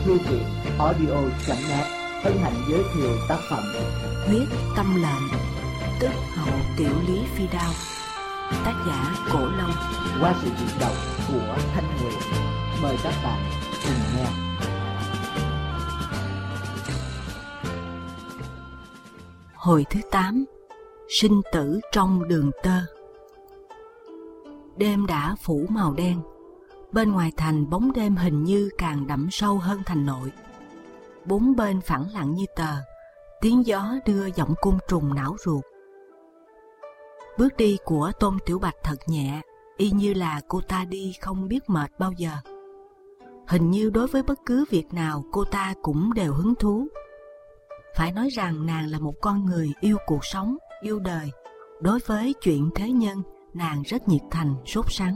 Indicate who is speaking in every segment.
Speaker 1: Thư viện audio.net hân hạnh giới thiệu tác phẩm
Speaker 2: Huyết Tâm Lệnh, tức Hậu Tiểu Lý Phi Đao, tác giả Cổ Long,
Speaker 1: qua sự diễn đọc của Thanh Nguyệt. Mời các bạn cùng nghe.
Speaker 2: Hồi thứ 8. Sinh tử trong đường tơ. Đêm đã phủ màu đen. Bên ngoài thành bóng đêm hình như càng đậm sâu hơn thành nội. Bốn bên phẳng lặng như tờ, tiếng gió đưa giọng côn trùng não ruột. Bước đi của Tôn Tiểu Bạch thật nhẹ, y như là cô ta đi không biết mệt bao giờ. Hình như đối với bất cứ việc nào cô ta cũng đều hứng thú. Phải nói rằng nàng là một con người yêu cuộc sống, yêu đời. Đối với chuyện thế nhân, nàng rất nhiệt thành, sốt sắng.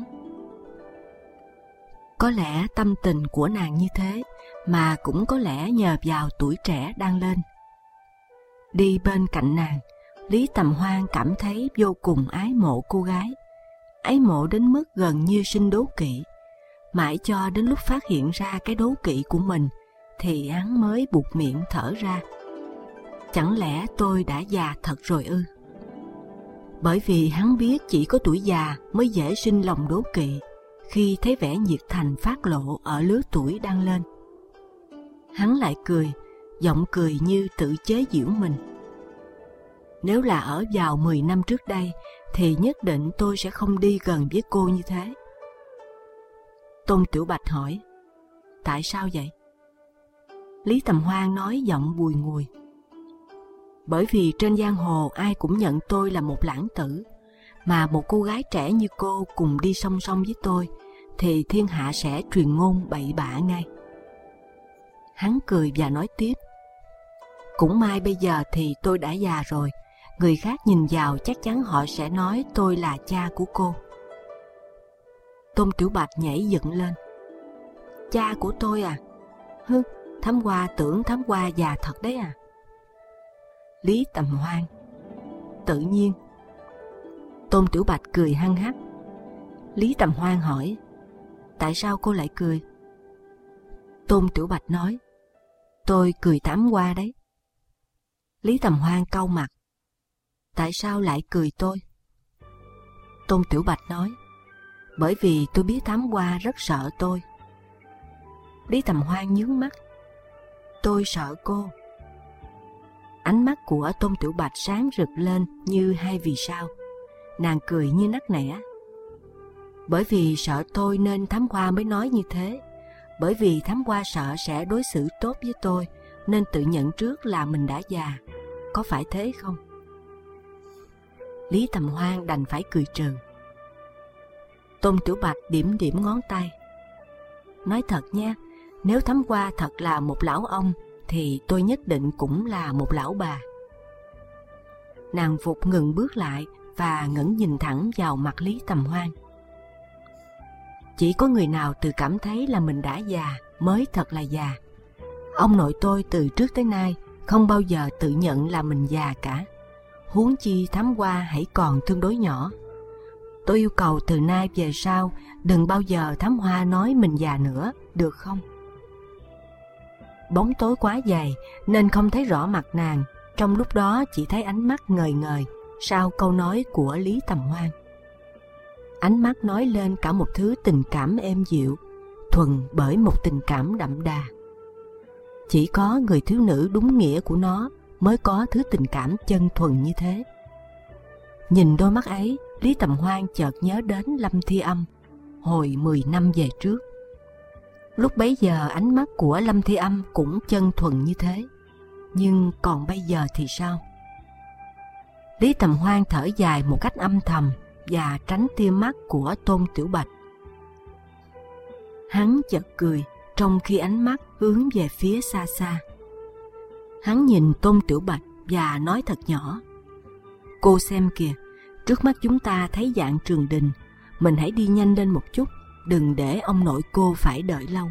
Speaker 2: Có lẽ tâm tình của nàng như thế, mà cũng có lẽ nhờ vào tuổi trẻ đang lên. Đi bên cạnh nàng, Lý Tầm Hoan cảm thấy vô cùng ái mộ cô gái. Ái mộ đến mức gần như sinh đố kỵ. Mãi cho đến lúc phát hiện ra cái đố kỵ của mình, thì hắn mới buột miệng thở ra. Chẳng lẽ tôi đã già thật rồi ư? Bởi vì hắn biết chỉ có tuổi già mới dễ sinh lòng đố kỵ, khi thấy vẻ nhiệt thành phát lộ ở lứa tuổi đang lên. Hắn lại cười, giọng cười như tự chế giễu mình. Nếu là ở vào 10 năm trước đây, thì nhất định tôi sẽ không đi gần với cô như thế. Tôn Tiểu Bạch hỏi, tại sao vậy? Lý Tầm Hoan nói giọng bùi ngùi. Bởi vì trên giang hồ ai cũng nhận tôi là một lãng tử, mà một cô gái trẻ như cô cùng đi song song với tôi, thì thiên hạ sẽ truyền ngôn bậy bạ ngay. Hắn cười và nói tiếp, cũng may bây giờ thì tôi đã già rồi, người khác nhìn vào chắc chắn họ sẽ nói tôi là cha của cô. Tôn Tiểu Bạch nhảy dựng lên. Cha của tôi à? Hứ, Thám Hoa tưởng Thám Hoa già thật đấy à? Lý Tầm Hoan, tự nhiên. Tôn Tiểu Bạch cười hăng hắc. Lý Tầm Hoan hỏi, tại sao cô lại cười? Tôn Tiểu Bạch nói, tôi cười Thám Hoa đấy. Lý Tầm Hoan cau mặt, tại sao lại cười tôi? Tôn Tiểu Bạch nói, bởi vì tôi biết Thám Hoa rất sợ tôi. Lý Tầm Hoan nhướng mắt, tôi sợ cô. Ánh mắt của Tôn Tiểu Bạch sáng rực lên như hai vì sao. Nàng cười như nắc nẻ. Bởi vì sợ tôi nên Thám Hoa mới nói như thế. Bởi vì Thám Hoa sợ sẽ đối xử tốt với tôi, nên tự nhận trước là mình đã già. Có phải thế không? Lý Tầm Hoan đành phải cười trừ. Tôn Tiểu Bạch điểm điểm ngón tay. Nói thật nha, nếu Thám Hoa thật là một lão ông, thì tôi nhất định cũng là một lão bà. Nàng vụt ngừng bước lại và ngẩng nhìn thẳng vào mặt Lý Tầm Hoan. Chỉ có người nào tự cảm thấy là mình đã già mới thật là già. Ông nội tôi từ trước tới nay không bao giờ tự nhận là mình già cả. Huống chi Thám Hoa hãy còn tương đối nhỏ. Tôi yêu cầu từ nay về sau đừng bao giờ Thám Hoa nói mình già nữa, được không? Bóng tối quá dày nên không thấy rõ mặt nàng. Trong lúc đó chỉ thấy ánh mắt ngời ngời sau câu nói của Lý Tầm Hoan. Ánh mắt nói lên cả một thứ tình cảm êm dịu, thuần bởi một tình cảm đậm đà. Chỉ có người thiếu nữ đúng nghĩa của nó mới có thứ tình cảm chân thuần như thế. Nhìn đôi mắt ấy, Lý Tầm Hoan chợt nhớ đến Lâm Thi Âm hồi 10 năm về trước. Lúc bấy giờ ánh mắt của Lâm Thi Âm cũng chân thuần như thế. Nhưng còn bây giờ thì sao? Lý Tầm Hoan thở dài một cách âm thầm và tránh tia mắt của Tôn Tiểu Bạch. Hắn chợt cười trong khi ánh mắt hướng về phía xa xa. Hắn nhìn Tôn Tiểu Bạch và nói thật nhỏ, cô xem kìa, trước mắt chúng ta thấy dạng Trường Đình, mình hãy đi nhanh lên một chút, đừng để ông nội cô phải đợi lâu.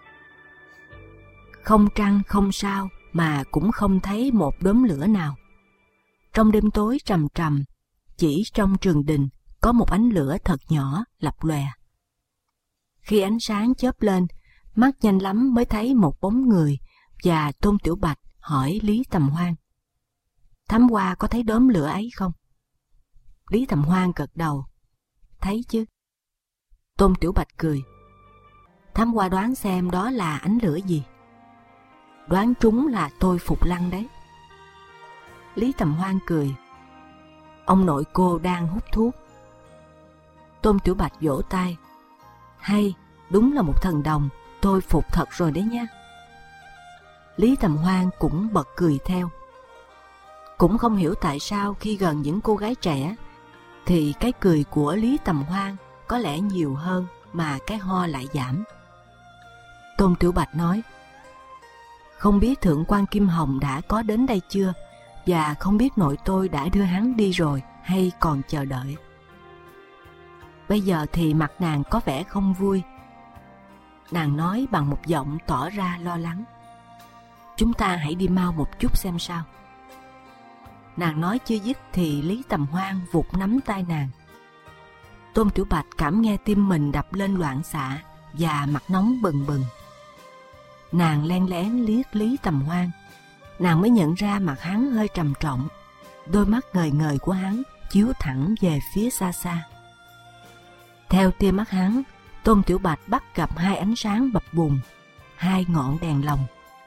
Speaker 2: Không trăng không sao mà cũng không thấy một đốm lửa nào. Trong đêm tối trầm trầm, chỉ trong Trường Đình có một ánh lửa thật nhỏ lập lòe. Khi ánh sáng chớp lên, Mắt nhanh lắm mới thấy một bóng người, và Tôn Tiểu Bạch hỏi Lý Tầm Hoan: Thám hoa có thấy đốm lửa ấy không? Lý Tầm Hoan gật đầu: Thấy chứ. Tôn Tiểu Bạch cười: Thám hoa đoán xem đó là ánh lửa gì? Đoán trúng là tôi Phục Lăng đấy. Lý Tầm Hoan cười: Ông nội cô đang hút thuốc. Tôn Tiểu Bạch vỗ tay: Hay, đúng là một thần đồng, tôi phục thật rồi đấy nha. Lý Tầm Hoan cũng bật cười theo. Cũng không hiểu tại sao khi gần những cô gái trẻ thì cái cười của Lý Tầm Hoan có lẽ nhiều hơn mà cái ho lại giảm. Tôn Tiểu Bạch nói: Không biết thượng quan Kim Hồng đã có đến đây chưa, và không biết nội tôi đã đưa hắn đi rồi hay còn chờ đợi. Bây giờ thì mặt nàng có vẻ không vui. Nàng nói bằng một giọng tỏ ra lo lắng: Chúng ta hãy đi mau một chút xem sao. Nàng nói chưa dứt thì Lý Tầm Hoan vụt nắm tay nàng. Tôn Tiểu Bạch cảm nghe tim mình đập lên loạn xạ và mặt nóng bừng bừng. Nàng len lén liếc Lý Tầm Hoan, nàng mới nhận ra mặt hắn hơi trầm trọng, đôi mắt ngời ngời của hắn chiếu thẳng về phía xa xa. Theo tia mắt hắn, Tôn Tiểu Bạch bắt gặp hai ánh sáng bập bùng, hai ngọn đèn lồng.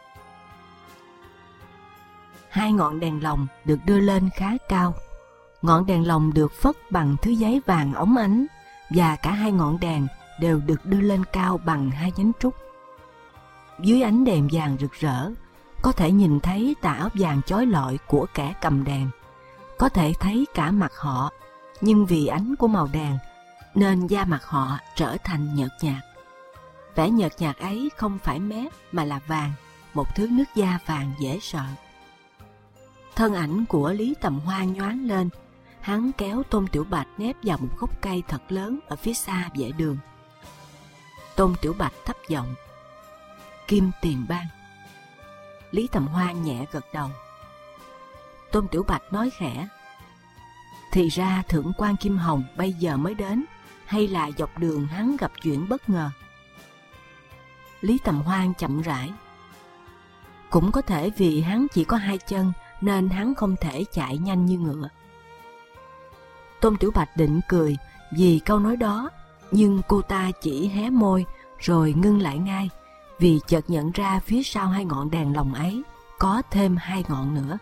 Speaker 2: Hai ngọn đèn lồng được đưa lên khá cao. Ngọn đèn lồng được phất bằng thứ giấy vàng óng ánh, và cả hai ngọn đèn đều được đưa lên cao bằng hai nhánh trúc. Dưới ánh đèn vàng rực rỡ, có thể nhìn thấy tà áo vàng chói lọi của kẻ cầm đèn, có thể thấy cả mặt họ, nhưng vì ánh của màu đèn nên da mặt họ trở thành nhợt nhạt. Vẻ nhợt nhạt ấy không phải mét mà là vàng, một thứ nước da vàng dễ sợ. Thân ảnh của Lý Tầm Hoan nhoáng lên, hắn kéo Tôn Tiểu Bạch nép vào một gốc cây thật lớn ở phía xa vệ đường. Tôn Tiểu Bạch thấp giọng: Kim Tiền Bang. Lý Tầm Hoan nhẹ gật đầu. Tôn Tiểu Bạch nói khẽ: Thì ra thượng quan Kim Hồng bây giờ mới đến, hay là dọc đường hắn gặp chuyện bất ngờ? Lý Tầm Hoan chậm rãi: Cũng có thể vì hắn chỉ có hai chân nên hắn không thể chạy nhanh như ngựa. Tôn Tiểu Bạch định cười vì câu nói đó, nhưng cô ta chỉ hé môi rồi ngưng lại ngay, vì chợt nhận ra phía sau hai ngọn đèn lồng ấy có thêm hai ngọn nữa.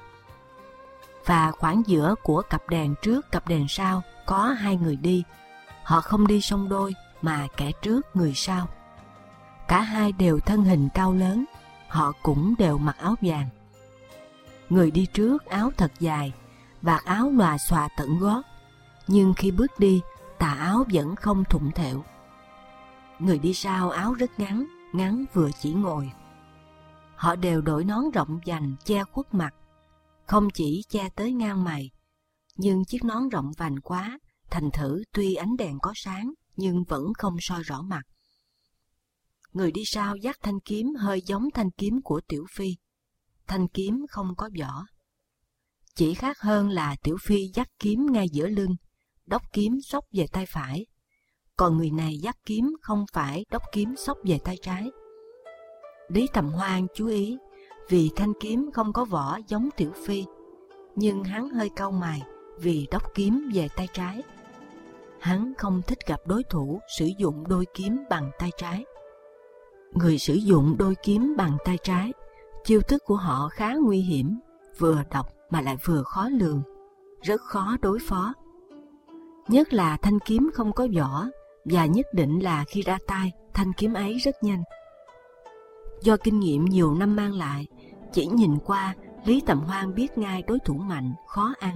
Speaker 2: Và khoảng giữa của cặp đèn trước cặp đèn sau có hai người đi. Họ không đi song đôi mà kẻ trước người sau. Cả hai đều thân hình cao lớn, họ cũng đều mặc áo vàng. Người đi trước áo thật dài, vạt áo lòa xòa tận gót, nhưng khi bước đi, tà áo vẫn không thụng thẹo. Người đi sau áo rất ngắn, ngắn vừa chỉ ngồi. Họ đều đội nón rộng vành che khuất mặt, không chỉ che tới ngang mày, nhưng chiếc nón rộng vành quá, thành thử tuy ánh đèn có sáng nhưng vẫn không soi rõ mặt. Người đi sau dắt thanh kiếm hơi giống thanh kiếm của Tiểu Phi. Thanh kiếm không có vỏ. Chỉ khác hơn là Tiểu Phi dắt kiếm ngay giữa lưng, đốc kiếm xốc về tay phải, còn người này dắt kiếm không phải đốc kiếm xốc về tay trái. Lý Tầm Hoan chú ý vì thanh kiếm không có vỏ giống Tiểu Phi, nhưng hắn hơi cau mày vì đốc kiếm về tay trái. Hắn không thích gặp đối thủ sử dụng đôi kiếm bằng tay trái. Người sử dụng đôi kiếm bằng tay trái, chiêu thức của họ khá nguy hiểm, vừa độc mà lại vừa khó lường, rất khó đối phó. Nhất là thanh kiếm không có vỏ, và nhất định là khi ra tay, thanh kiếm ấy rất nhanh. Do kinh nghiệm nhiều năm mang lại, chỉ nhìn qua, Lý Tầm Hoan biết ngay đối thủ mạnh, khó ăn.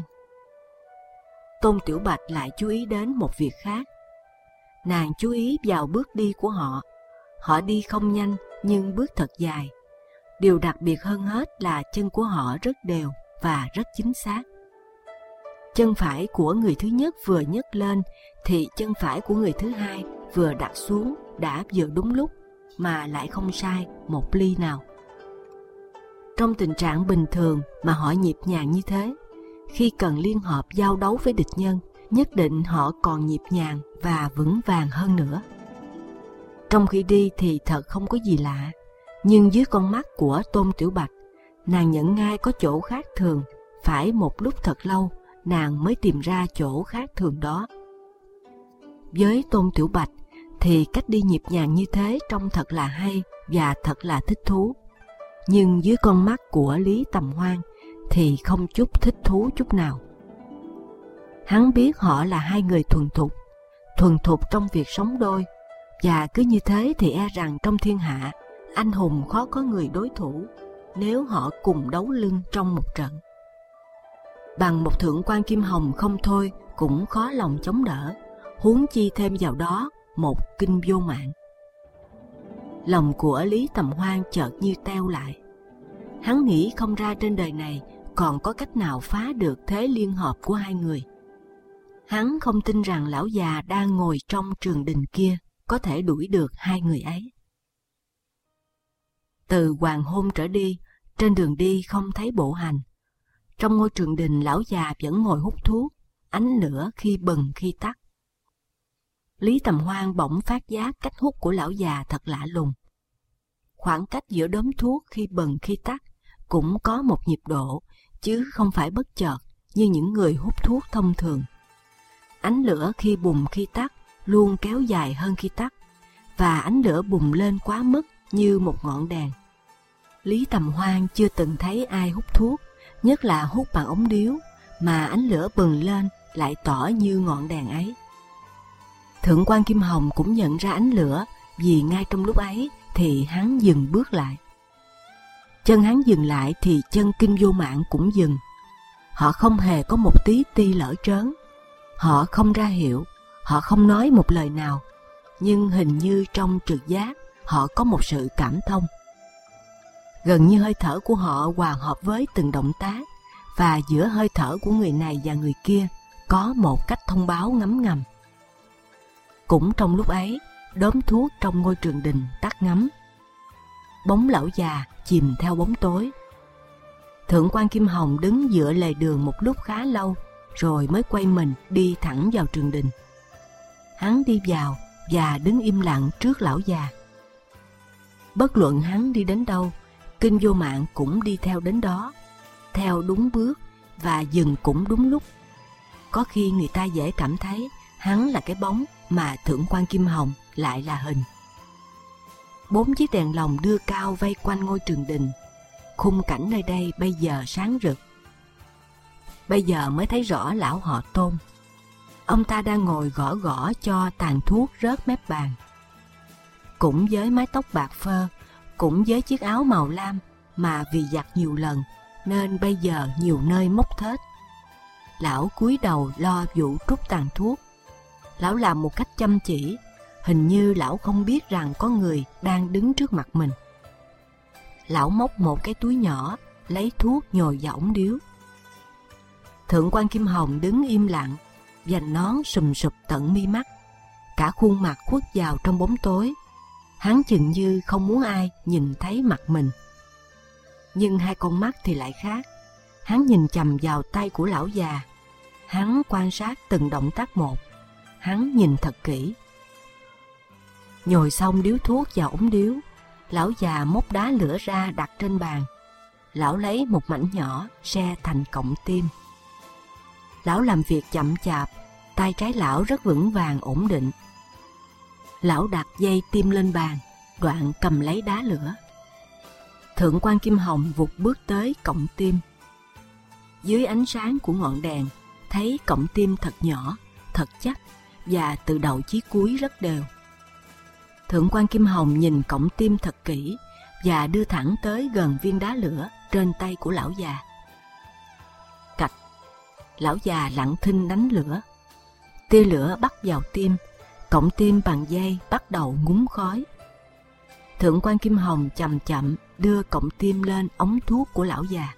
Speaker 2: Tôn Tiểu Bạch lại chú ý đến một việc khác. Nàng chú ý vào bước đi của họ. Họ đi không nhanh nhưng bước thật dài. Điều đặc biệt hơn hết là chân của họ rất đều và rất chính xác. Chân phải của người thứ nhất vừa nhấc lên thì chân phải của người thứ hai vừa đặt xuống đã vừa đúng lúc, mà lại không sai một ly nào. Trong tình trạng bình thường mà họ nhịp nhàng như thế, khi cần liên hợp giao đấu với địch nhân, nhất định họ còn nhịp nhàng và vững vàng hơn nữa. Trong khi đi thì thật không có gì lạ, nhưng dưới con mắt của Tôn Tiểu Bạch, nàng nhận ngay có chỗ khác thường. Phải một lúc thật lâu, nàng mới tìm ra chỗ khác thường đó. Với Tôn Tiểu Bạch thì cách đi nhịp nhàng như thế trông thật là hay và thật là thích thú. Nhưng dưới con mắt của Lý Tầm Hoan thì không chút thích thú chút nào. Hắn biết họ là hai người thuần thục trong việc sống đôi, và cứ như thế thì e rằng trong thiên hạ, anh hùng khó có người đối thủ nếu họ cùng đấu lưng trong một trận. Bằng một thượng quan Kim Hồng không thôi cũng khó lòng chống đỡ, huống chi thêm vào đó một Kinh Vô Mạng. Lòng của Lý Tầm Hoan chợt như teo lại. Hắn nghĩ không ra trên đời này còn có cách nào phá được thế liên hợp của hai người. Hắn không tin rằng lão già đang ngồi trong trường đình kia có thể đuổi được hai người ấy. Từ hoàng hôn trở đi, trên đường đi không thấy bộ hành. Trong ngôi trường đình, lão già vẫn ngồi hút thuốc, ánh lửa khi bừng khi tắt. Lý Tầm Hoan bỗng phát giác cách hút của lão già thật lạ lùng. Khoảng cách giữa đốm thuốc khi bừng khi tắt cũng có một nhịp độ, chứ không phải bất chợt như những người hút thuốc thông thường. Ánh lửa khi bùng khi tắt luôn kéo dài hơn khi tắt, và ánh lửa bùng lên quá mức như một ngọn đèn. Lý Tầm Hoan chưa từng thấy ai hút thuốc, nhất là hút bằng ống điếu, mà ánh lửa bừng lên lại tỏ như ngọn đèn ấy. Thượng quan Kim Hồng cũng nhận ra ánh lửa, vì ngay trong lúc ấy thì hắn dừng bước lại. Chân hắn dừng lại thì chân Kinh Vô Mạng cũng dừng. Họ không hề có một tí ti lỡ trớn. Họ không ra hiệu, họ không nói một lời nào, nhưng hình như trong trực giác họ có một sự cảm thông. Gần như hơi thở của họ hòa hợp với từng động tác, và giữa hơi thở của người này và người kia có một cách thông báo ngấm ngầm. Cũng trong lúc ấy, đốm thuốc trong ngôi trường đình tắt ngấm. Bóng lão già chìm theo bóng tối. Thượng quan Kim Hồng đứng dựa lề đường một lúc khá lâu, rồi mới quay mình đi thẳng vào trường đình. Hắn đi vào và đứng im lặng trước lão già. Bất luận hắn đi đến đâu, Kinh Vô Mạng cũng đi theo đến đó, theo đúng bước và dừng cũng đúng lúc. Có khi người ta dễ cảm thấy hắn là cái bóng mà Thượng quan Kim Hồng lại là hình. 4 chiếc đèn lồng đưa cao vây quanh ngôi trường đình. Khung cảnh nơi đây bây giờ sáng rực. Bây giờ mới thấy rõ lão họ Tôn. Ông ta đang ngồi gõ gõ cho tàn thuốc rớt mép bàn. Cũng với mái tóc bạc phơ, cũng với chiếc áo màu lam mà vì giặt nhiều lần nên bây giờ nhiều nơi mốc thết. Lão cúi đầu lo vụ trút tàn thuốc. Lão làm một cách chăm chỉ, hình như lão không biết rằng có người đang đứng trước mặt mình. Lão móc một cái túi nhỏ, lấy thuốc nhồi vào ống điếu. Thượng quan Kim Hồng đứng im lặng, vành nón sùm sụp tận mi mắt, cả khuôn mặt khuất vào trong bóng tối. Hắn chừng như không muốn ai nhìn thấy mặt mình. Nhưng hai con mắt thì lại khác. Hắn nhìn chằm vào tay của lão già. Hắn quan sát từng động tác một. Hắn nhìn thật kỹ. Nhồi xong điếu thuốc vào ống điếu, lão già móc đá lửa ra đặt trên bàn. Lão lấy một mảnh nhỏ xe thành cọng tim. Lão làm việc chậm chạp, tay trái lão rất vững vàng ổn định. Lão đặt dây tim lên bàn, đoạn cầm lấy đá lửa. Thượng quan Kim Hồng vụt bước tới cọng tim. Dưới ánh sáng của ngọn đèn, thấy cọng tim thật nhỏ, thật chắc, và từ đầu chí cuối rất đều. Thượng quan Kim Hồng nhìn cọng tim thật kỹ và đưa thẳng tới gần viên đá lửa trên tay của lão già. Cạch, lão già lặng thinh đánh lửa. Tia lửa bắt vào tim, cọng tim bằng dây bắt đầu ngúng khói. Thượng quan Kim Hồng chậm chậm đưa cọng tim lên ống thuốc của lão già.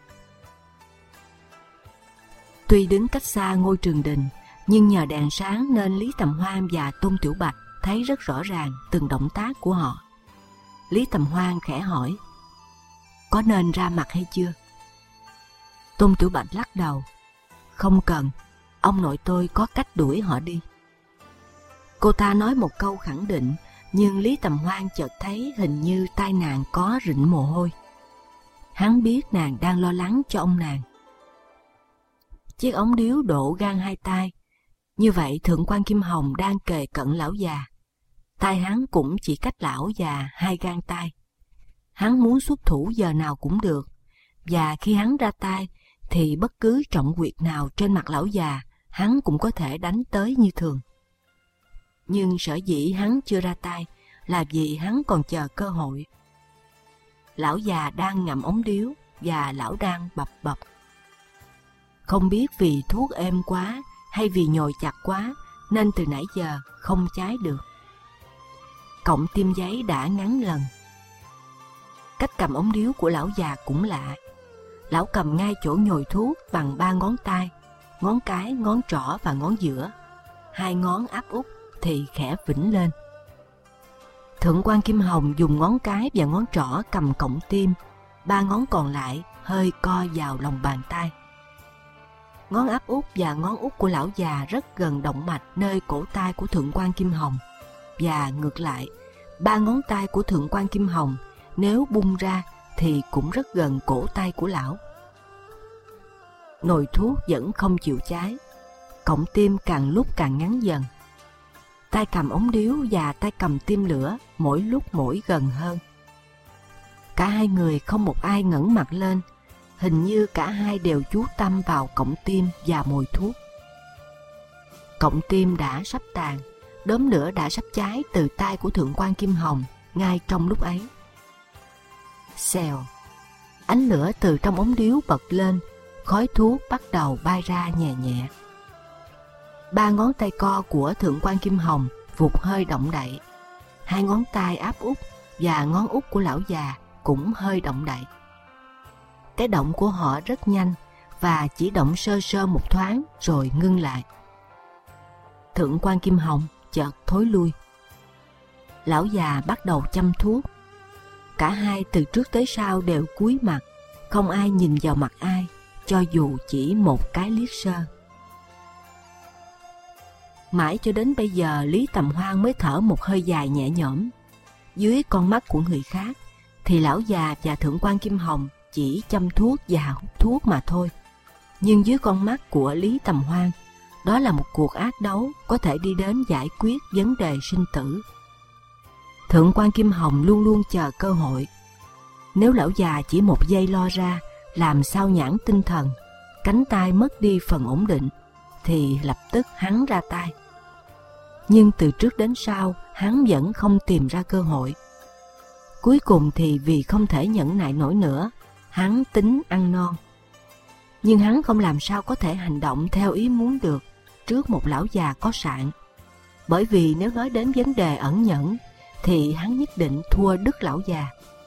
Speaker 2: Tuy đứng cách xa ngôi trường đình, nhưng nhờ đèn sáng nên Lý Tầm Hoan và Tôn Tiểu Bạch thấy rất rõ ràng từng động tác của họ. Lý Tầm Hoan khẽ hỏi: "Có nên ra mặt hay chưa?" Tôn Tiểu Bạch lắc đầu: "Không cần, ông nội tôi có cách đuổi họ đi." Cô ta nói một câu khẳng định nhưng Lý Tầm Hoan chợt thấy hình như tai nàng có rịn mồ hôi. Hắn biết nàng đang lo lắng cho ông nàng. Chiếc ống điếu độ gang hai tai, như vậy Thượng quan Kim Hồng đang kề cận lão già. Tai hắn cũng chỉ cách lão già 2 gang tay. Hắn muốn xuất thủ giờ nào cũng được, và khi hắn ra tay thì bất cứ trọng quyệt nào trên mặt lão già hắn cũng có thể đánh tới như thường. Nhưng sở dĩ hắn chưa ra tay là vì hắn còn chờ cơ hội. Lão già đang ngậm ống điếu và lão đang bập bập. Không biết vì thuốc êm quá hay vì nhồi chặt quá nên từ nãy giờ không chái được. Cọng tim giấy đã ngắn lần. Cách cầm ống điếu của lão già cũng lạ. Lão cầm ngay chỗ nhồi thuốc bằng 3 ngón tay, ngón cái, ngón trỏ và ngón giữa. 2 ngón áp út thì khẽ vĩnh lên. Thượng quan Kim Hồng dùng ngón cái và ngón trỏ cầm cọng tim, 3 ngón còn lại hơi co vào lòng bàn tay. Ngón áp út và ngón út của lão già rất gần động mạch nơi cổ tay của Thượng quan Kim Hồng, và ngược lại, 3 ngón tay của Thượng quan Kim Hồng nếu bung ra thì cũng rất gần cổ tay của lão. Nồi thuốc vẫn không chịu cháy, cọng tim càng lúc càng ngắn dần. Tay cầm ống điếu và tay cầm tim lửa mỗi lúc mỗi gần hơn. Cả hai người không một ai ngẩng mặt lên, hình như cả hai đều chú tâm vào cọng tim và mồi thuốc. Cọng tim đã sắp tàn, đốm lửa đã sắp cháy từ tay của Thượng quan Kim Hồng ngay trong lúc ấy. Xèo, ánh lửa từ trong ống điếu bật lên, khói thuốc bắt đầu bay ra nhẹ nhẹ. 3 ngón tay co của Thượng quan Kim Hồng vụt hơi động đậy. 2 ngón tay áp út và ngón út của lão già cũng hơi động đậy. Cái động của họ rất nhanh và chỉ động sơ sơ một thoáng rồi ngưng lại. Thượng quan Kim Hồng chợt thối lui. Lão già bắt đầu châm thuốc. Cả hai từ trước tới sau đều cúi mặt, không ai nhìn vào mặt ai, cho dù chỉ một cái liếc sơ. Mãi cho đến bây giờ Lý Tầm Hoan mới thở một hơi dài nhẹ nhõm. Dưới con mắt của người khác thì lão già và Thượng quan Kim Hồng chỉ châm thuốc và hút thuốc mà thôi. Nhưng dưới con mắt của Lý Tầm Hoan, đó là một cuộc ác đấu có thể đi đến giải quyết vấn đề sinh tử. Thượng quan Kim Hồng luôn luôn chờ cơ hội. Nếu lão già chỉ một giây lo ra, làm sao nhãn tinh thần, cánh tay mất đi phần ổn định, thì lập tức hắn ra tay. Nhưng từ trước đến sau, hắn vẫn không tìm ra cơ hội. Cuối cùng thì vì không thể nhẫn nại nổi nữa, hắn tính ăn non. Nhưng hắn không làm sao có thể hành động theo ý muốn được trước một lão già có sạn. Bởi vì nếu nói đến vấn đề ẩn nhẫn, thì hắn nhất định thua đứt lão già.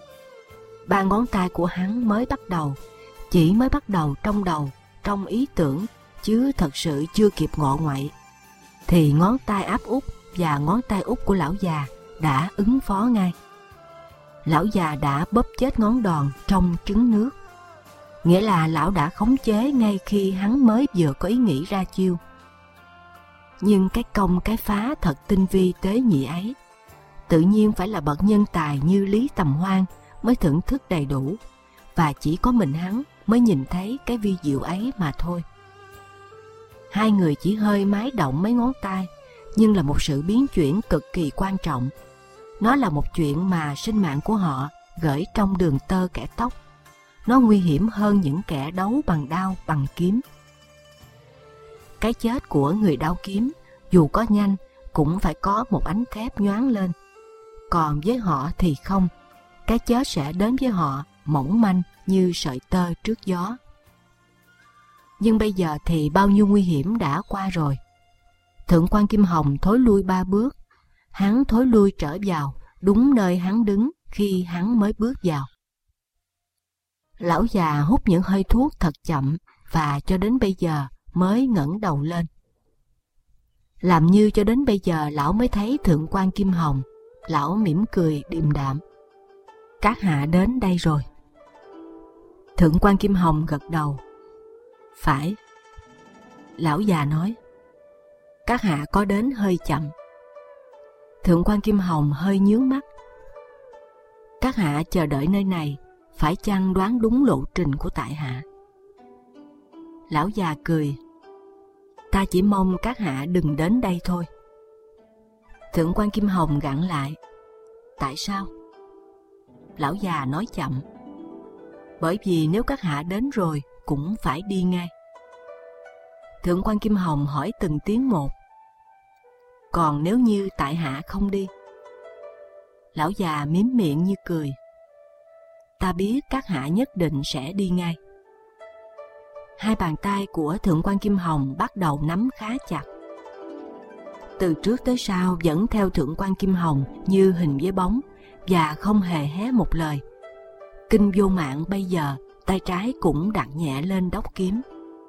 Speaker 2: 3 ngón tay của hắn mới bắt đầu, chỉ mới bắt đầu trong đầu, trong ý tưởng, chứ thật sự chưa kịp ngọ ngoại, thì ngón tay áp út và ngón tay út của lão già đã ứng phó ngay. Lão già đã bóp chết ngón đòn trong trứng nước, nghĩa là lão đã khống chế ngay khi hắn mới vừa có ý nghĩ ra chiêu. Nhưng cái công cái phá thật tinh vi tế nhị ấy, tự nhiên phải là bậc nhân tài như Lý Tầm Hoan mới thưởng thức đầy đủ, và chỉ có mình hắn mới nhìn thấy cái vi diệu ấy mà thôi. Hai người chỉ hơi mái động mấy ngón tay, nhưng là một sự biến chuyển cực kỳ quan trọng. Nó là một chuyện mà sinh mạng của họ gửi trong đường tơ kẻ tóc. Nó nguy hiểm hơn những kẻ đấu bằng đao bằng kiếm. Cái chết của người đao kiếm, dù có nhanh, cũng phải có một ánh thép nhoáng lên. Còn với họ thì không, cái chết sẽ đến với họ mỏng manh như sợi tơ trước gió. Nhưng bây giờ thì bao nhiêu nguy hiểm đã qua rồi. Thượng quan Kim Hồng thối lui 3 bước, hắn thối lui trở vào đúng nơi hắn đứng khi hắn mới bước vào. Lão già hút những hơi thuốc thật chậm và cho đến bây giờ mới ngẩng đầu lên. Làm như cho đến bây giờ lão mới thấy Thượng quan Kim Hồng, lão mỉm cười điềm đạm. Các hạ đến đây rồi. Thượng quan Kim Hồng gật đầu. Phải. Lão già nói. Các hạ có đến hơi chậm. Thượng quan Kim Hồng hơi nhướng mắt. Các hạ chờ đợi nơi này, phải chăng đoán đúng lộ trình của tại hạ? Lão già cười. Ta chỉ mong các hạ đừng đến đây thôi. Thượng quan Kim Hồng gặng lại. Tại sao? Lão già nói chậm. Bởi vì nếu các hạ đến rồi cũng phải đi ngay. Thượng quan Kim Hồng hỏi từng tiếng một. Còn nếu như tại hạ không đi? Lão già mím miệng như cười. Ta biết các hạ nhất định sẽ đi ngay. Hai bàn tay của Thượng quan Kim Hồng bắt đầu nắm khá chặt. Từ trước tới sau vẫn theo Thượng quan Kim Hồng như hình với bóng và không hề hé một lời. Kinh Vô Mạng bây giờ tay trái cũng đặt nhẹ lên đốc kiếm.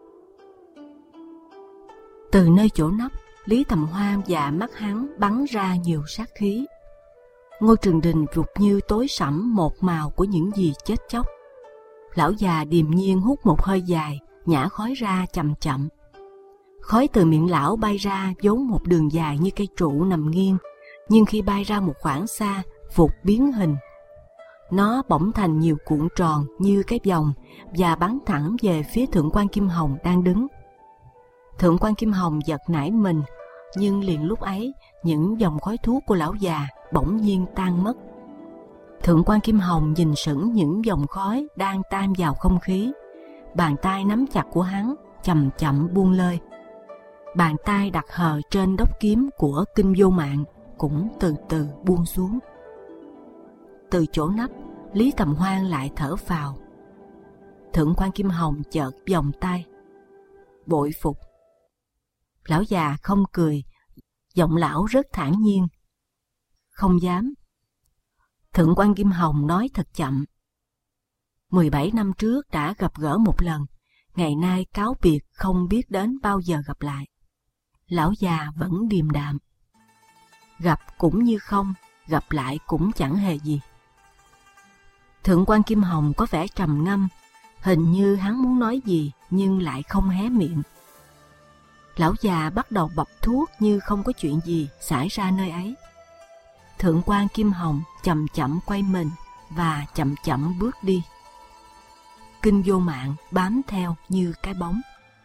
Speaker 2: Từ nơi chỗ nấp, Lý Tầm Hoan và mắt hắn bắn ra nhiều sát khí. Ngôi trường đình rụt như tối sẫm một màu của những gì chết chóc. Lão già điềm nhiên hút một hơi dài, nhả khói ra chậm chậm. Khói từ miệng lão bay ra vốn một đường dài như cây trụ nằm nghiêng, nhưng khi bay ra một khoảng xa, vụt biến hình. Nó bỗng thành nhiều cuộn tròn như cái vòng và bắn thẳng về phía Thượng quan Kim Hồng đang đứng. Thượng quan Kim Hồng giật nảy mình, nhưng liền lúc ấy những dòng khói thuốc của lão già bỗng nhiên tan mất. Thượng quan Kim Hồng nhìn sững những dòng khói đang tan vào không khí. Bàn tay nắm chặt của hắn chậm chậm buông lơi. Bàn tay đặt hờ trên đốc kiếm của Kinh Vô Mạng cũng từ từ buông xuống. Từ chỗ nấp, Lý Tầm Hoan lại thở phào. Thượng quan Kim Hồng chợt vòng tay. Bội phục. Lão già không cười, giọng lão rất thản nhiên. Không dám. Thượng quan Kim Hồng nói thật chậm. 17 năm trước đã gặp gỡ một lần, ngày nay cáo biệt không biết đến bao giờ gặp lại. Lão già vẫn điềm đạm. Gặp cũng như không, gặp lại cũng chẳng hề gì. Thượng quan Kim Hồng có vẻ trầm ngâm, hình như hắn muốn nói gì nhưng lại không hé miệng. Lão già bắt đầu bập thuốc như không có chuyện gì xảy ra nơi ấy. Thượng quan Kim Hồng chậm chậm quay mình và chậm chậm bước đi. Kinh Vô Mạng bám theo như cái bóng.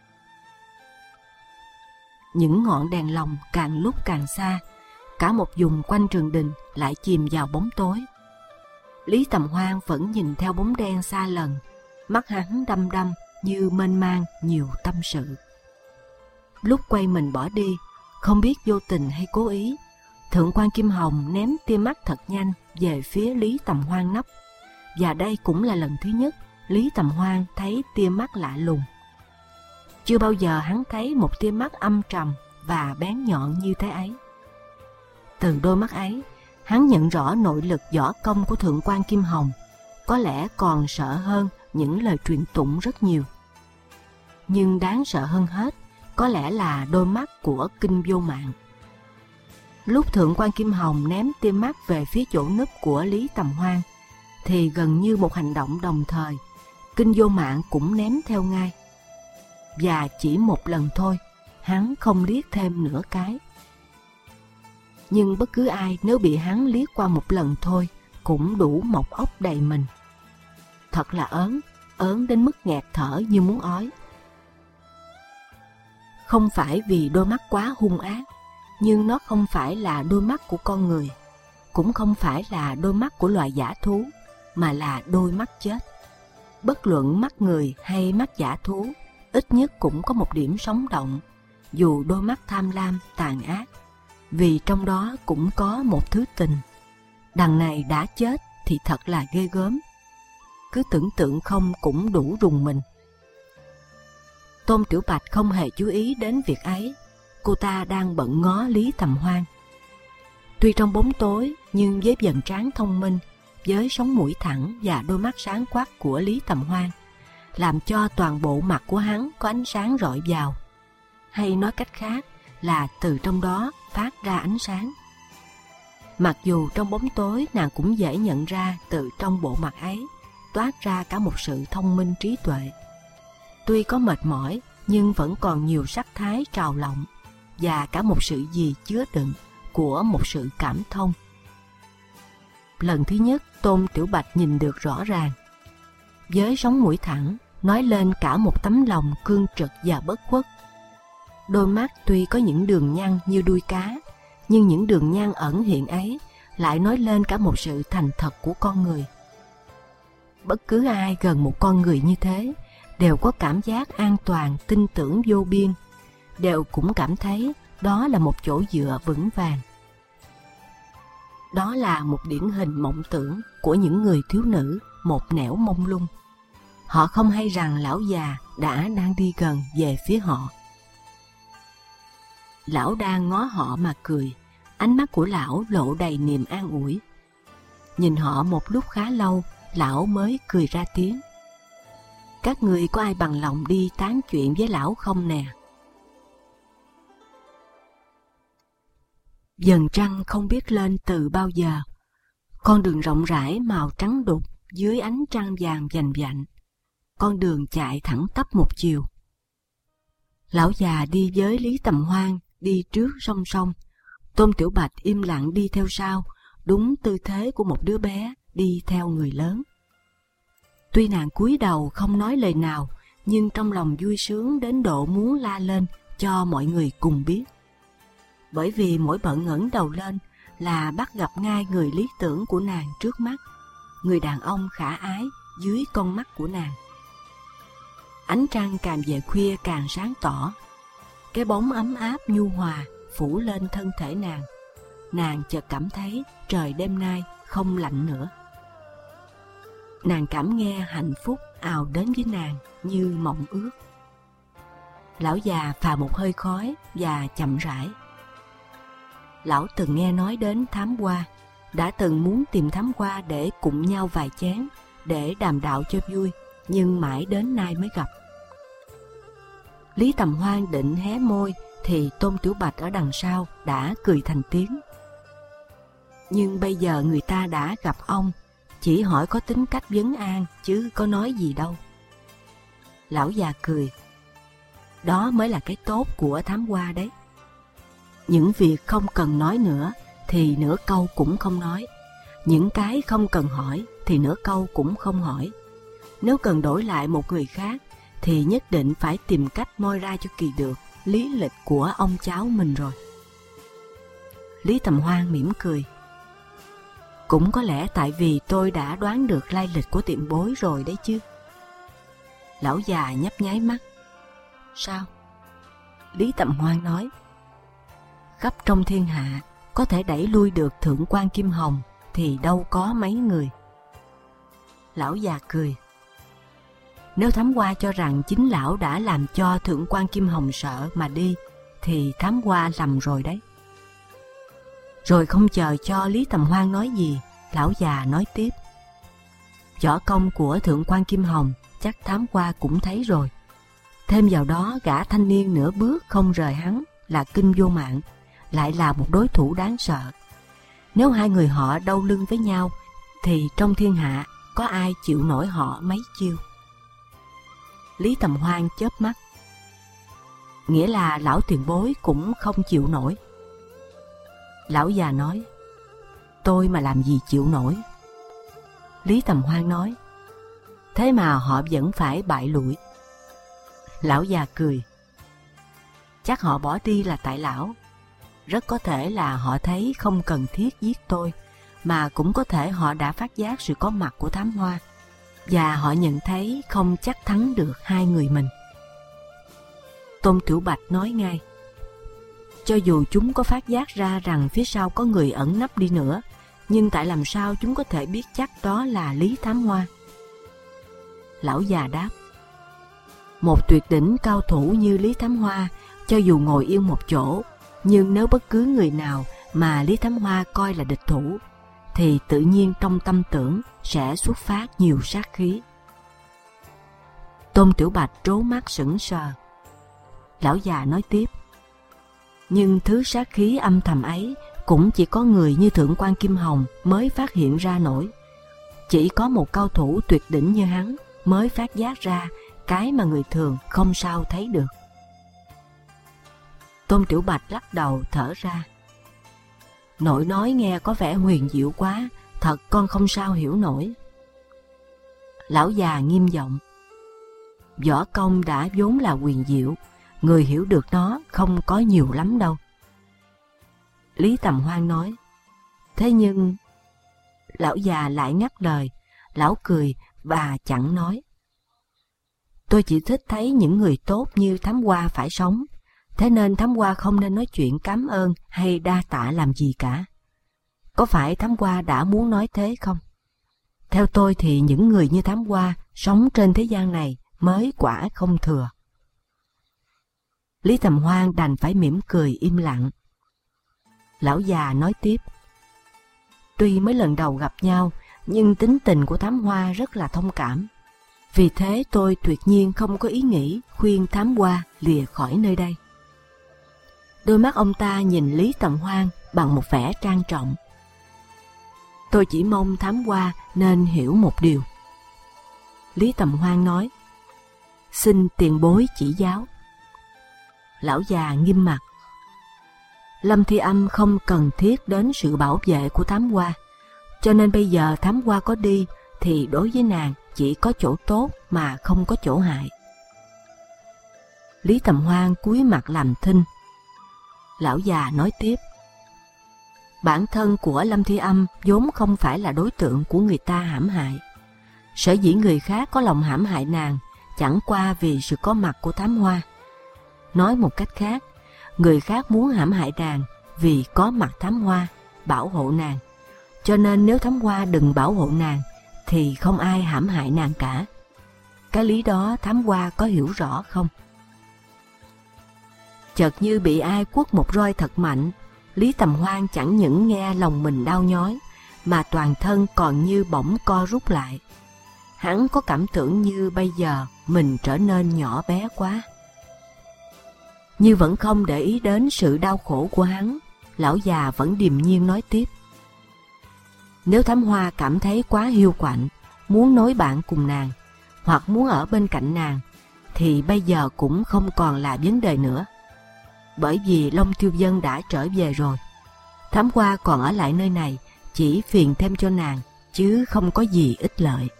Speaker 2: Những ngọn đèn lồng càng lúc càng xa, cả một vùng quanh trường đình lại chìm vào bóng tối. Lý Tầm Hoan vẫn nhìn theo bóng đen xa lần, mắt hắn đăm đăm như mênh mang nhiều tâm sự. Lúc quay mình bỏ đi, không biết vô tình hay cố ý, Thượng quan Kim Hồng ném tia mắt thật nhanh về phía Lý Tầm Hoan nấp, và đây cũng là lần thứ nhất Lý Tầm Hoan thấy tia mắt lạ lùng. Chưa bao giờ hắn thấy một tia mắt âm trầm và bén nhọn như thế ấy. Từ đôi mắt ấy, hắn nhận rõ nội lực võ công của Thượng quan Kim Hồng, có lẽ còn sợ hơn những lời truyền tụng rất nhiều. Nhưng đáng sợ hơn hết, có lẽ là đôi mắt của Kinh Vô Mạng. Lúc Thượng quan Kim Hồng ném tia mắt về phía chỗ núp của Lý Tầm Hoan, thì gần như một hành động đồng thời, Kinh Vô Mạng cũng ném theo ngay. Và chỉ một lần thôi, hắn không liếc thêm nửa cái. Nhưng bất cứ ai nếu bị hắn liếc qua một lần thôi cũng đủ mọc óc đầy mình. Thật là ớn đến mức nghẹt thở như muốn ói. Không phải vì đôi mắt quá hung ác, nhưng nó không phải là đôi mắt của con người, cũng không phải là đôi mắt của loài dã thú, mà là đôi mắt chết. Bất luận mắt người hay mắt dã thú, ít nhất cũng có một điểm sống động, dù đôi mắt tham lam, tàn ác, vì trong đó cũng có một thứ tình. Đằng này đã chết thì thật là ghê gớm. Cứ tưởng tượng không cũng đủ rùng mình. Tôn Tiểu Bạch không hề chú ý đến việc ấy. Cô ta đang bận ngó Lý Tầm Hoan. Tuy trong bóng tối, nhưng với vầng trán thông minh, với sống mũi thẳng và đôi mắt sáng quắc của Lý Tầm Hoan, làm cho toàn bộ mặt của hắn có ánh sáng rọi vào. Hay nói cách khác là từ trong đó phát ra ánh sáng. Mặc dù trong bóng tối nàng cũng dễ nhận ra từ trong bộ mặt ấy toát ra cả một sự thông minh trí tuệ. Tuy có mệt mỏi nhưng vẫn còn nhiều sắc thái trào lộng và cả một sự gì chứa đựng của một sự cảm thông. Lần thứ nhất, Tôn Tiểu Bạch nhìn được rõ ràng. Với sống mũi thẳng, nói lên cả một tấm lòng cương trực và bất khuất. Đôi mắt tuy có những đường nhăn như đuôi cá, nhưng những đường nhăn ẩn hiện ấy lại nói lên cả một sự thành thật của con người. Bất cứ ai gần một con người như thế đều có cảm giác an toàn, tin tưởng vô biên, đều cũng cảm thấy đó là một chỗ dựa vững vàng. Đó là một điển hình mộng tưởng của những người thiếu nữ một nẻo mông lung. Họ không hay rằng lão già đang đi gần về phía họ. Lão đang ngó họ mà cười, ánh mắt của lão lộ đầy niềm an ủi. Nhìn họ một lúc khá lâu, lão mới cười ra tiếng. Các người có ai bằng lòng đi tán chuyện với lão không nè? Dần trăng không biết lên từ bao giờ. Con đường rộng rãi màu trắng đục dưới ánh trăng vàng vành vạnh. Con đường chạy thẳng tắp một chiều. Lão già đi với Lý Tầm Hoan, đi trước song song. Tôn Tiểu Bạch im lặng đi theo sau, đúng tư thế của một đứa bé đi theo người lớn. Tuy nàng cúi đầu không nói lời nào, nhưng trong lòng vui sướng đến độ muốn la lên cho mọi người cùng biết. Bởi vì mỗi bận ngẩng đầu lên là bắt gặp ngay người lý tưởng của nàng trước mắt, người đàn ông khả ái dưới con mắt của nàng. Ánh trăng càng về khuya càng sáng tỏ. Cái bóng ấm áp nhu hòa phủ lên thân thể nàng. Nàng chợt cảm thấy trời đêm nay không lạnh nữa. Nàng cảm nghe hạnh phúc ào đến với nàng như mộng ước. Lão già phà một hơi khói và chậm rãi. Lão từng nghe nói đến Thám Hoa, đã từng muốn tìm Thám Hoa để cùng nhau vài chén, để đàm đạo cho vui, nhưng mãi đến nay mới gặp. Lý Tầm Hoan định hé môi thì Tôn Tiểu Bạch ở đằng sau đã cười thành tiếng. Nhưng bây giờ người ta đã gặp ông, chỉ hỏi có tính cách vấn an chứ có nói gì đâu. Lão già cười. Đó mới là cái tốt của Thám Hoa đấy. Những việc không cần nói nữa thì nửa câu cũng không nói. Những cái không cần hỏi thì nửa câu cũng không hỏi. Nếu cần đổi lại một người khác thì nhất định phải tìm cách moi ra cho kỳ được lý lịch của ông cháu mình rồi. Lý Tầm Hoan mỉm cười. Cũng có lẽ tại vì tôi đã đoán được lai lịch của tiền bối rồi đấy chứ. Lão già nhấp nháy mắt. Sao? Lý Tầm Hoan nói. Khắp trong thiên hạ có thể đẩy lui được Thượng quan Kim Hồng thì đâu có mấy người. Lão già cười. Nếu Thám Hoa cho rằng chính lão đã làm cho Thượng quan Kim Hồng sợ mà đi thì Thám Hoa lầm rồi đấy. Rồi không chờ cho Lý Tầm Hoan nói gì, lão già nói tiếp. Võ công của Thượng quan Kim Hồng chắc Thám Hoa cũng thấy rồi. Thêm vào đó gã thanh niên nửa bước không rời hắn là Kinh Vô Mạng, lại là một đối thủ đáng sợ. Nếu hai người họ đau lưng với nhau thì trong thiên hạ có ai chịu nổi họ mấy chiêu. Lý Tầm Hoan chớp mắt. Nghĩa là lão tiền bối cũng không chịu nổi. Lão già nói. Tôi mà làm gì chịu nổi. Lý Tầm Hoan nói. Thế mà họ vẫn phải bại lụi. Lão già cười. Chắc họ bỏ đi là tại lão. Rất có thể là họ thấy không cần thiết giết tôi, mà cũng có thể họ đã phát giác sự có mặt của Thám Hoa, và họ nhận thấy không chắc thắng được hai người mình. Tôn Tiểu Bạch nói ngay. Cho dù chúng có phát giác ra rằng phía sau có người ẩn nấp đi nữa, nhưng tại làm sao chúng có thể biết chắc đó là Lý Thám Hoa? Lão già đáp. Một tuyệt đỉnh cao thủ như Lý Thám Hoa, cho dù ngồi yên một chỗ, nhưng nếu bất cứ người nào mà Lý Thám Hoa coi là địch thủ, thì tự nhiên trong tâm tưởng sẽ xuất phát nhiều sát khí. Tôn Tiểu Bạch trố mắt sững sờ. Lão già nói tiếp. Nhưng thứ sát khí âm thầm ấy cũng chỉ có người như Thượng quan Kim Hồng mới phát hiện ra nổi. Chỉ có một cao thủ tuyệt đỉnh như hắn mới phát giác ra cái mà người thường không sao thấy được. Tôn Tiểu Bạch lắc đầu thở ra. Nội nói nghe có vẻ huyền diệu quá, thật con không sao hiểu nổi. Lão già nghiêm giọng: võ công đã vốn là huyền diệu, người hiểu được nó không có nhiều lắm đâu. Lý Tầm Hoan nói: thế nhưng... Lão già lại ngắt lời. Lão cười và chẳng nói. Tôi chỉ thích thấy những người tốt như Thám Hoa phải sống, thế nên Thám Hoa không nên nói chuyện cảm ơn hay đa tạ làm gì cả. Có phải Thám Hoa đã muốn nói thế không? Theo tôi thì những người như Thám Hoa sống trên thế gian này mới quả không thừa. Lý Tầm Hoan đành phải mỉm cười im lặng. Lão già nói tiếp: tuy mới lần đầu gặp nhau, nhưng tính tình của Thám Hoa rất là thông cảm. Vì thế tôi tuyệt nhiên không có ý nghĩ khuyên Thám Hoa lìa khỏi nơi đây. Đôi mắt ông ta nhìn Lý Tầm Hoan bằng một vẻ trang trọng. Tôi chỉ mong Thám Hoa nên hiểu một điều. Lý Tầm Hoan nói: xin tiền bối chỉ giáo. Lão già nghiêm mặt: Lâm Thi Âm không cần thiết đến sự bảo vệ của Thám Hoa, cho nên bây giờ Thám Hoa có đi thì đối với nàng chỉ có chỗ tốt mà không có chỗ hại. Lý Tầm Hoan cúi mặt làm thinh. Lão già nói tiếp: bản thân của Lâm Thi Âm vốn không phải là đối tượng của người ta hãm hại. Sở dĩ người khác có lòng hãm hại nàng chẳng qua vì sự có mặt của Thám Hoa. Nói một cách khác, người khác muốn hãm hại nàng vì có mặt Thám Hoa bảo hộ nàng. Cho nên nếu Thám Hoa đừng bảo hộ nàng thì không ai hãm hại nàng cả. Cái lý đó Thám Hoa có hiểu rõ không? Chợt như bị ai quất một roi thật mạnh, Lý Tầm Hoan chẳng những nghe lòng mình đau nhói, mà toàn thân còn như bỗng co rút lại. Hắn có cảm tưởng như bây giờ mình trở nên nhỏ bé quá. Như vẫn không để ý đến sự đau khổ của hắn, lão già vẫn điềm nhiên nói tiếp: nếu Thám Hoa cảm thấy quá hiu quạnh, muốn nối bạn cùng nàng, hoặc muốn ở bên cạnh nàng, thì bây giờ cũng không còn là vấn đề nữa. Bởi vì Long Tiêu Vân đã trở về rồi. Thám Hoa còn ở lại nơi này chỉ phiền thêm cho nàng, chứ không có gì ích lợi.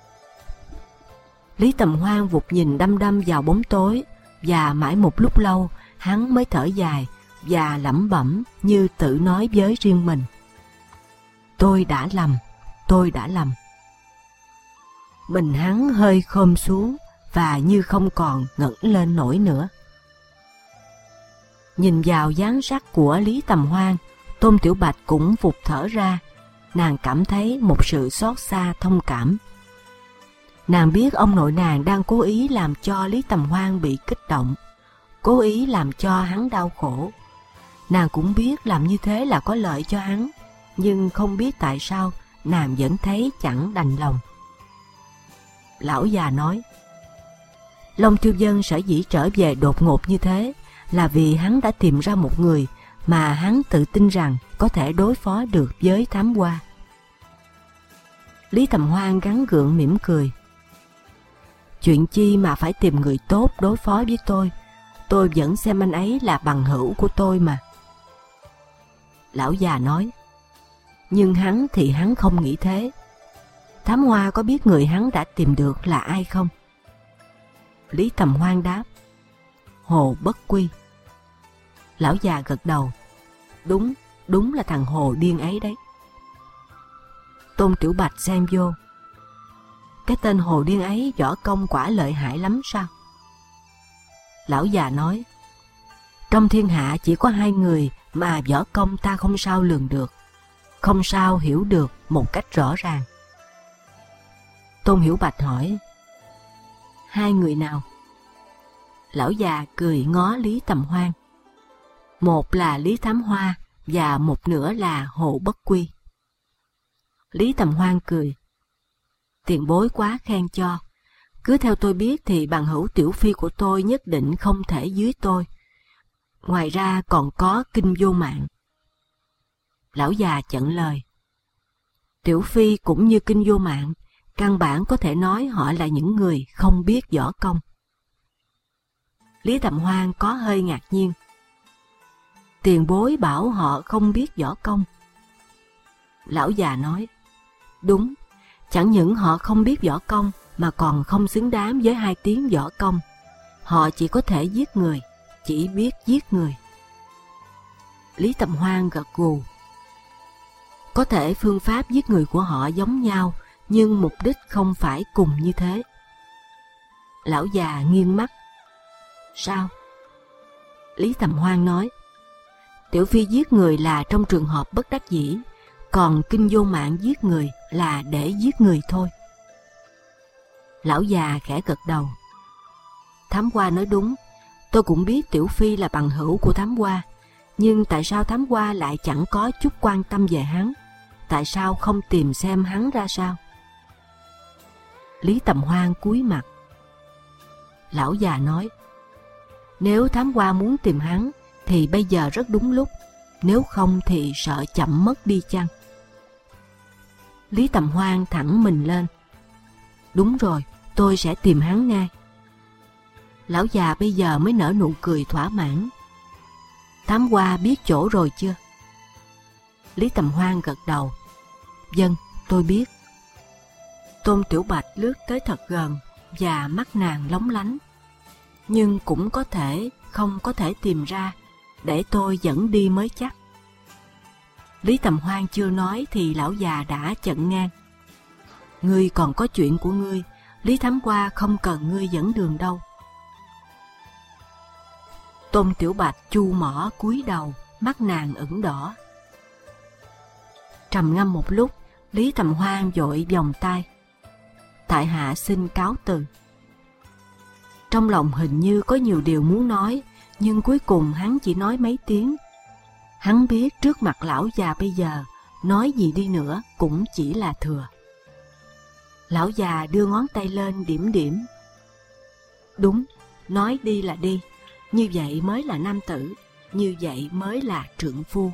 Speaker 2: Lý Tầm Hoan vụt nhìn đăm đăm vào bóng tối, và mãi một lúc lâu hắn mới thở dài và lẩm bẩm như tự nói với riêng mình: tôi đã lầm, tôi đã lầm. Mình hắn hơi khom xuống và như không còn ngẩng lên nổi nữa. Nhìn vào dáng sắc của Lý Tầm Hoan, Tôn Tiểu Bạch cũng vụt thở ra. Nàng cảm thấy một sự xót xa thông cảm. Nàng biết ông nội nàng đang cố ý làm cho Lý Tầm Hoan bị kích động, cố ý làm cho hắn đau khổ. Nàng cũng biết làm như thế là có lợi cho hắn, nhưng không biết tại sao nàng vẫn thấy chẳng đành lòng. Lão già nói: Long Tiêu Vân sở dĩ trở về đột ngột như thế là vì hắn đã tìm ra một người mà hắn tự tin rằng có thể đối phó được với Thám Hoa. Lý Tầm Hoan gắng gượng mỉm cười: chuyện chi mà phải tìm người tốt đối phó với tôi vẫn xem anh ấy là bằng hữu của tôi mà. Lão già nói: nhưng hắn thì hắn không nghĩ thế. Thám Hoa có biết người hắn đã tìm được là ai không? Lý Tầm Hoan đáp: Hồ Bất Quy. Lão già gật đầu: đúng là thằng Hồ điên ấy đấy. Tôn Tiểu Bạch xen vô: cái tên Hồ điên ấy võ công quả lợi hại lắm sao? Lão già nói: trong thiên hạ chỉ có hai người mà võ công ta không sao lường được, không sao hiểu được một cách rõ ràng. Tôn Hiểu Bạch hỏi: hai người nào? Lão già cười ngó Lý Tầm Hoan: một là Lý Thám Hoa và một nữa là Hồ Bất Quy. Lý Tầm Hoan cười: tiền bối quá khen cho. Cứ theo tôi biết thì bằng hữu Tiểu Phi của tôi nhất định không thể dưới tôi. Ngoài ra còn có Kinh Vô Mạng. Lão già chặn lời: Tiểu Phi cũng như Kinh Vô Mạng, căn bản có thể nói họ là những người không biết võ công. Lý Tầm Hoan có hơi ngạc nhiên: tiền bối bảo họ không biết võ công. Lão già nói, đúng, chẳng những họ không biết võ công mà còn không xứng đáng với 2 tiếng võ công. Họ chỉ có thể giết người, chỉ biết giết người. Lý Tầm Hoan gật gù. Có thể phương pháp giết người của họ giống nhau, nhưng mục đích không phải cùng như thế. Lão già nghiêng mắt. Sao? Lý Tầm Hoan nói, Tiểu Phi giết người là trong trường hợp bất đắc dĩ, còn Kinh Vô Mạng giết người là để giết người thôi. Lão già khẽ gật đầu. Thám Hoa nói đúng, tôi cũng biết Tiểu Phi là bằng hữu của Thám Hoa, nhưng tại sao Thám Hoa lại chẳng có chút quan tâm về hắn? Tại sao không tìm xem hắn ra sao? Lý Tầm Hoan cúi mặt. Lão già nói, nếu Thám Hoa muốn tìm hắn thì bây giờ rất đúng lúc, nếu không thì sợ chậm mất đi chăng? Lý Tầm Hoan thẳng mình lên. Đúng rồi, tôi sẽ tìm hắn ngay. Lão già bây giờ mới nở nụ cười thỏa mãn. Thám Hoa biết chỗ rồi chưa? Lý Tầm Hoan gật đầu. Vâng, tôi biết. Tôn Tiểu Bạch lướt tới thật gần và mắt nàng lóng lánh. Nhưng cũng có thể không có thể tìm ra, để tôi dẫn đi mới chắc. Lý Tầm Hoan chưa nói thì lão già đã chặn ngang. Ngươi còn có chuyện của ngươi, Lý Thám Hoa không cần ngươi dẫn đường đâu. Tôn Tiểu Bạch chu mỏ cúi đầu, mắt nàng ửng đỏ. Trầm ngâm một lúc, Lý Tầm Hoan vội vòng tay. Tại hạ xin cáo từ. Trong lòng hình như có nhiều điều muốn nói, nhưng cuối cùng hắn chỉ nói mấy tiếng. Hắn biết trước mặt lão già bây giờ, nói gì đi nữa cũng chỉ là thừa. Lão già đưa ngón tay lên điểm điểm. Đúng, nói đi là đi, như vậy mới là nam tử, như vậy mới là trượng phu.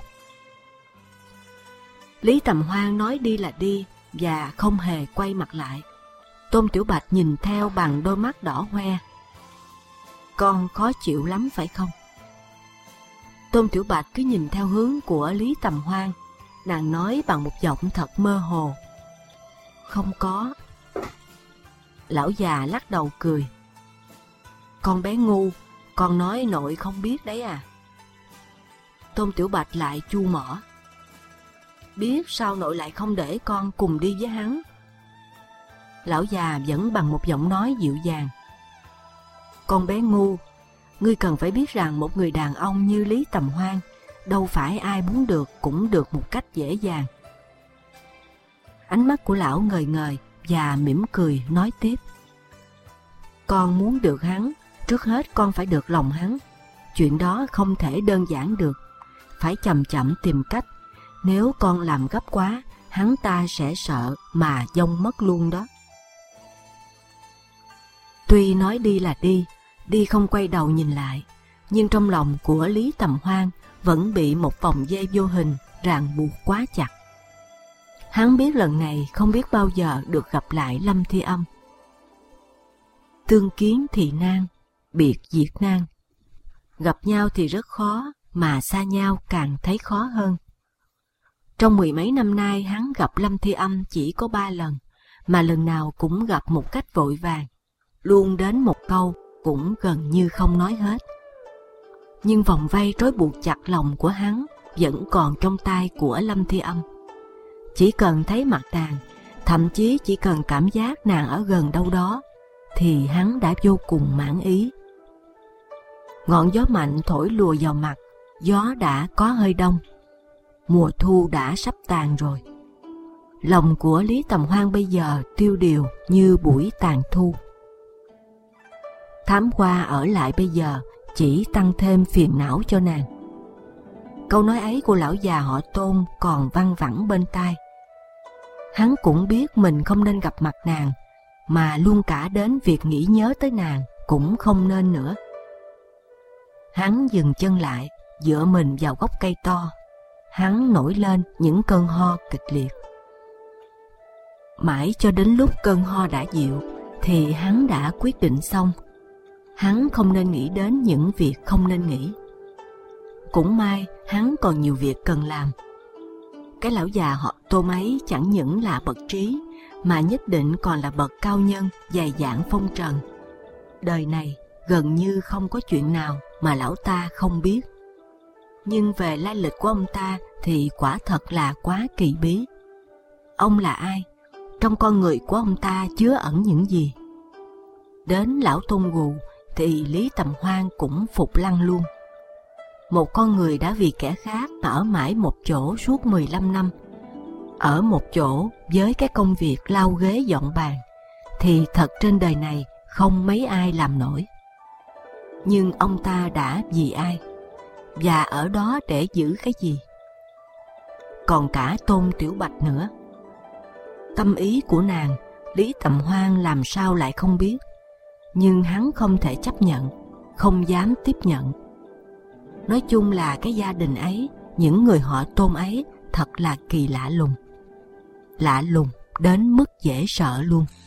Speaker 2: Lý Tầm Hoan nói đi là đi và không hề quay mặt lại. Tôn Tiểu Bạch nhìn theo bằng đôi mắt đỏ hoe. Con khó chịu lắm phải không? Tôn Tiểu Bạch cứ nhìn theo hướng của Lý Tầm Hoan. Nàng nói bằng một giọng thật mơ hồ. Không có. Lão già lắc đầu cười. Con bé ngu, con nói nội không biết đấy à? Tôn Tiểu Bạch lại chu mỏ. Biết sao nội lại không để con cùng đi với hắn? Lão già vẫn bằng một giọng nói dịu dàng. Con bé ngu, ngươi cần phải biết rằng một người đàn ông như Lý Tầm Hoan đâu phải ai muốn được cũng được một cách dễ dàng. Ánh mắt của lão ngời ngời và mỉm cười nói tiếp. Con muốn được hắn, trước hết con phải được lòng hắn. Chuyện đó không thể đơn giản được, phải chậm chậm tìm cách. Nếu con làm gấp quá, hắn ta sẽ sợ mà vong mất luôn đó. Tuy nói đi là đi không quay đầu nhìn lại, nhưng trong lòng của Lý Tầm Hoan vẫn bị một vòng dây vô hình ràng buộc quá chặt. Hắn biết lần này không biết bao giờ được gặp lại Lâm Thi Âm. Tương kiến thì nan, biệt diệt nan. Gặp nhau thì rất khó, mà xa nhau càng thấy khó hơn. Trong 10 mấy năm nay hắn gặp Lâm Thi Âm chỉ có 3 lần, mà lần nào cũng gặp một cách vội vàng, luôn đến một câu cũng gần như không nói hết. Nhưng vòng vây trói buộc chặt lòng của hắn vẫn còn trong tay của Lâm Thi Âm. Chỉ cần thấy mặt nàng, thậm chí chỉ cần cảm giác nàng ở gần đâu đó, thì hắn đã vô cùng mãn ý. Ngọn gió mạnh thổi lùa vào mặt, gió đã có hơi đông. Mùa thu đã sắp tàn rồi. Lòng của Lý Tầm Hoan bây giờ tiêu điều như buổi tàn thu. Thám Hoa ở lại bây giờ chỉ tăng thêm phiền não cho nàng. Câu nói ấy của lão già họ Tôn còn văng vẳng bên tai. Hắn cũng biết mình không nên gặp mặt nàng, mà luôn cả đến việc nghĩ nhớ tới nàng cũng không nên nữa. Hắn dừng chân lại, dựa mình vào gốc cây to. Hắn nổi lên những cơn ho kịch liệt. Mãi cho đến lúc cơn ho đã dịu, thì hắn đã quyết định xong. Hắn không nên nghĩ đến những việc không nên nghĩ. Cũng may hắn còn nhiều việc cần làm. cái lão già họ Tôn ấy chẳng những là bậc trí, mà nhất định còn là bậc cao nhân, dày dạn phong trần. Đời này gần như không có chuyện nào mà lão ta không biết. Nhưng về lai lịch của ông ta thì quả thật là quá kỳ bí. Ông là ai? Trong con người của ông ta chứa ẩn những gì? Đến lão Tôn Gù thì Lý Tầm Hoan cũng phục lăng luôn. Một con người đã vì kẻ khác mà ở mãi một chỗ suốt 15 năm, ở một chỗ với cái công việc lau ghế dọn bàn, thì thật trên đời này không mấy ai làm nổi. Nhưng ông ta đã vì ai? Và ở đó để giữ cái gì? Còn cả Tôn Tiểu Bạch nữa. Tâm ý của nàng, Lý Tầm Hoan làm sao lại không biết, nhưng hắn không thể chấp nhận, không dám tiếp nhận. Nói chung là cái gia đình ấy, những người họ Tôn ấy thật là kỳ lạ lùng đến mức dễ sợ luôn.